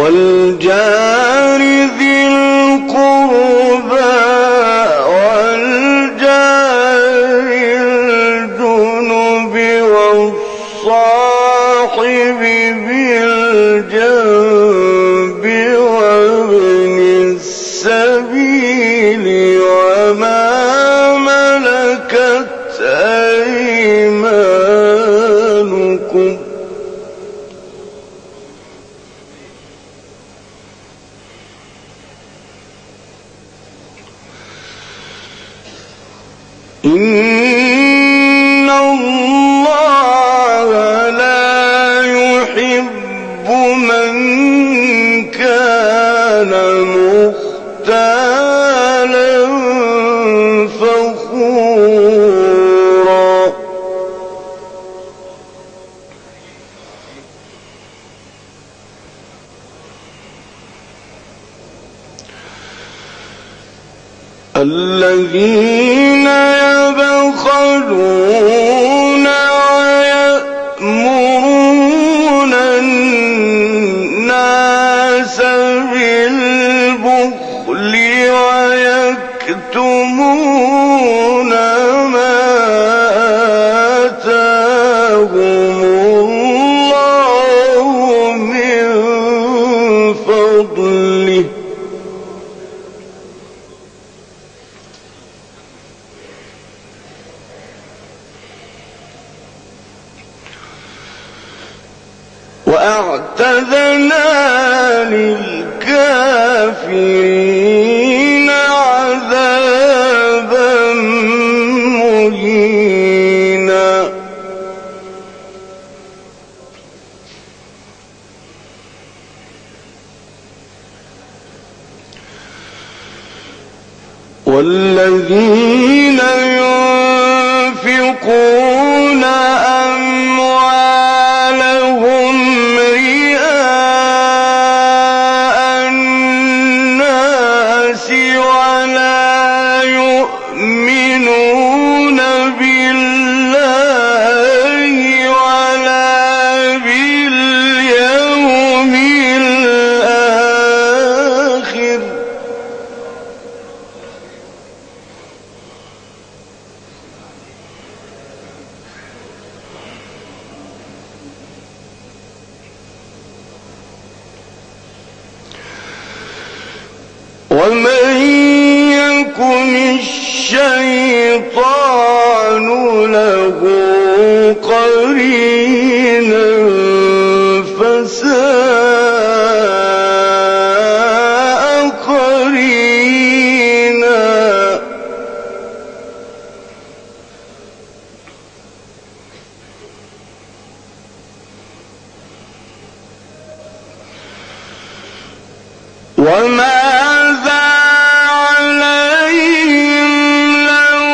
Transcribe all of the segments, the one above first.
والجار ذي القربى والجار الجنب والصاحب بالجنب وابن السبيل وما ملكت أيمانكم إن الله لا يحب من كان مختالا فخورا الذين يبخلون ويأمرون الناس بالبخل ويكتمون ما آتاهم الله من فضله وأعتدنا للكافرين عذابا مهينا والذين ينفقون أموالهم رئاء الناس ولا يؤمنون بالله ولا باليوم الآخر ومن يكن الشيطان له قرينا فساء قرينا وماذا عليهم لو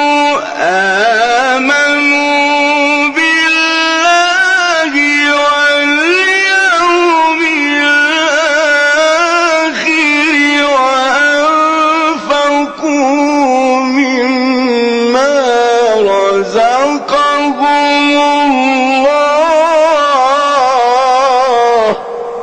آمنوا بالله واليوم الآخر وأنفقوا مما رزقهم الله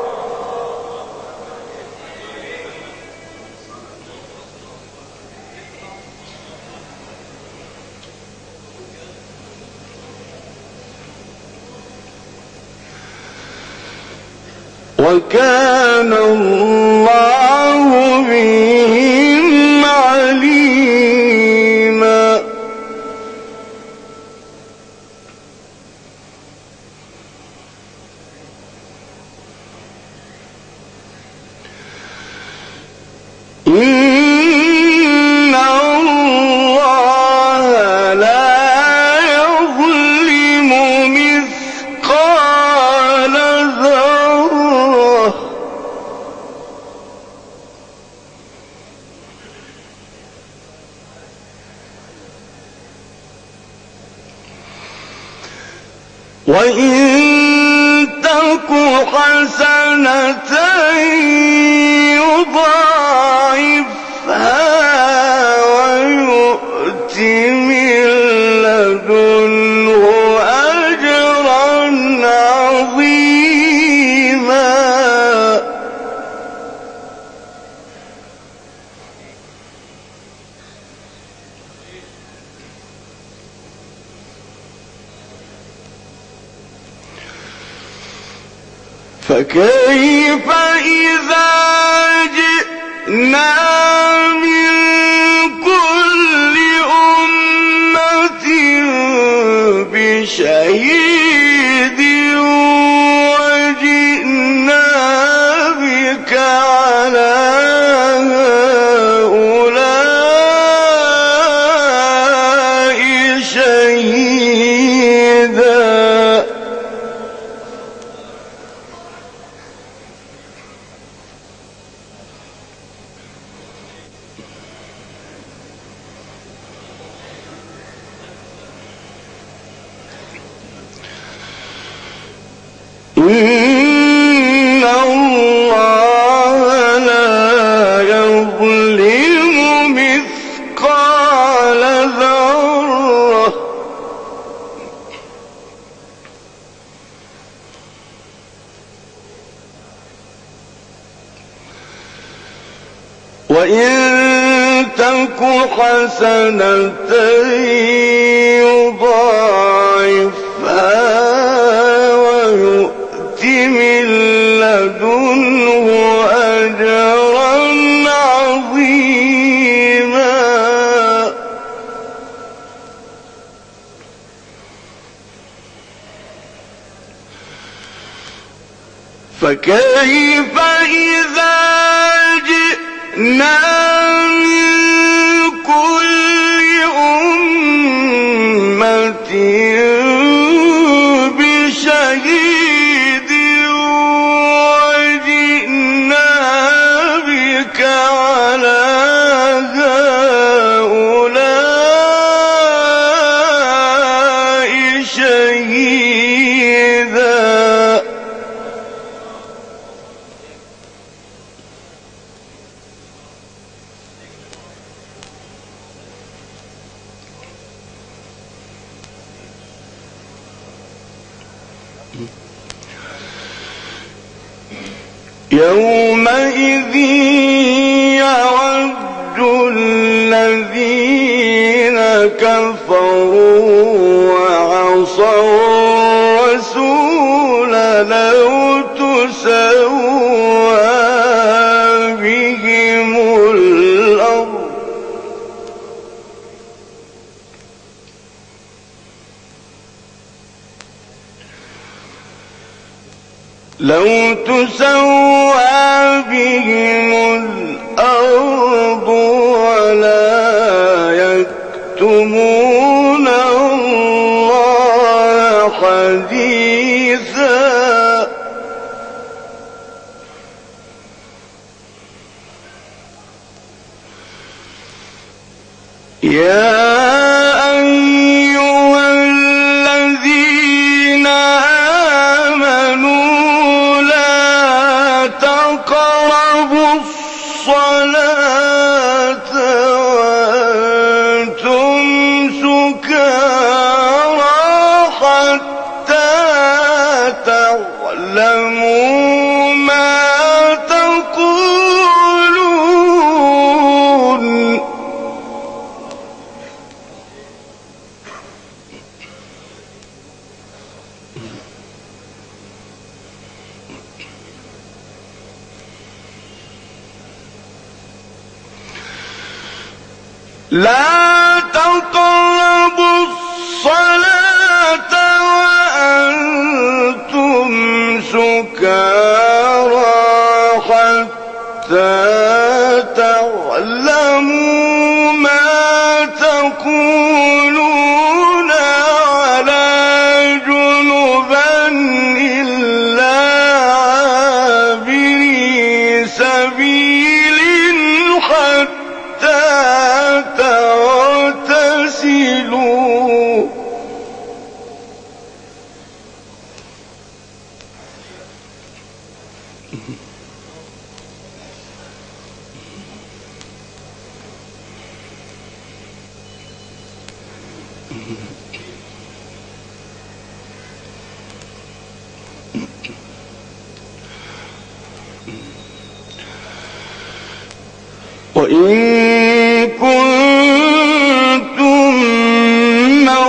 وكان الله بهم عليما إن الله لا يظلم مثقال ذرة وإن تك حسنة يضاعفها ويؤت من لدنه أجرا عظيما فكيف إذا جئنا من كل أمة بشهيد وجئنا بك على هؤلاء شهيدا. إن الله لا يظلم مثقال ذرة وإن تك حسنة يضاعفها ويؤت من لدنه أجرا عظيما. فكيف إذا جئنا من كل أمة بشهيد وجئنا بك على هؤلاء شهيدا. يومئذ يود الذين كفروا وعصوا الرسول لو تسوى بهم الأرض لو تسوى بهم الأرض ولا يكتمون الله حديثا. يا أيها الذين آمنوا لا تقربوا الصلاة وأنتم سكارى حتى تعلموا ما تقولون. لا تقربوا الصلاة وأنتم سكارى حتى تعلموا ما تقولون ولا جنبا إلا عابري سبيل حتى تغتسلوا. وإن كنتم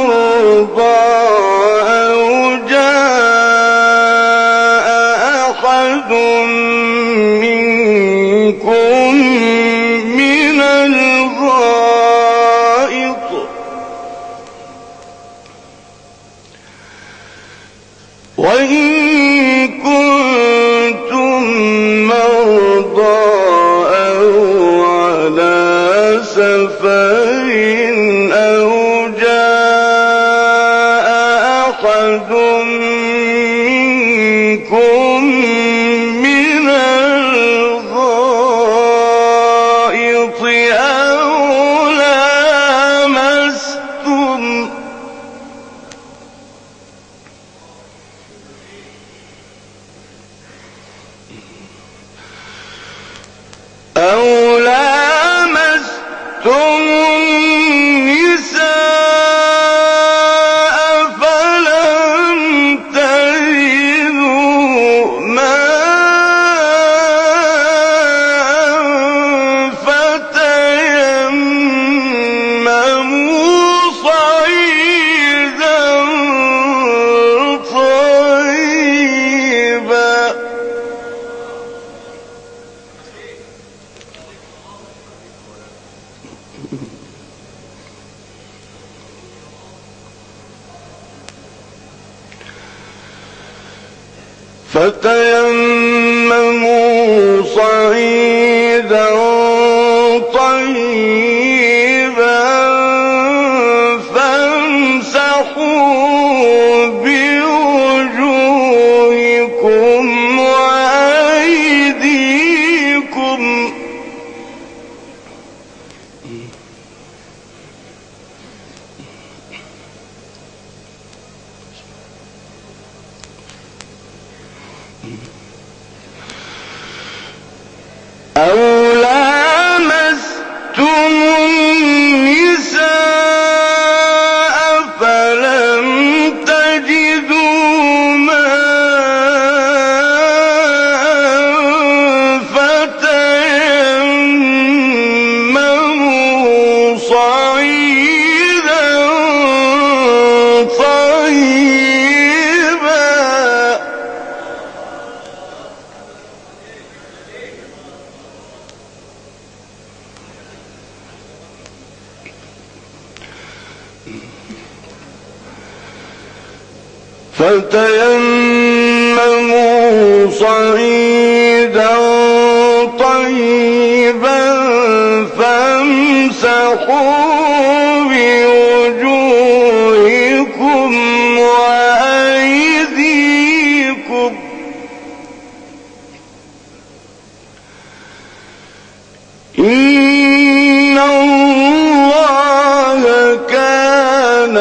مرضى أو جاء أحد أحد منكم من الغائط وإن كنتم مرضى أو على سفر أو جاء أحد منكم من الغائط أو لامستم النساء فلم تجدوا ماء فتيمموا صعيدا طيبا فتيمموا صعيدا طيبا فامسحوا بوجوهكم وأيديكم أو لامستم النساء فلم تجدوا ماء فتيمموا صعيدا طيبا فتيمموا صعيدا طيبا فامسحوا بوجوهكم وأيديكم إن الله كان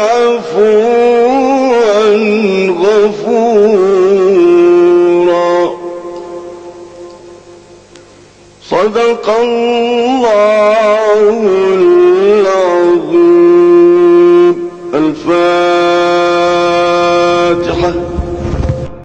عفوا غفورا صدق الله العظيم.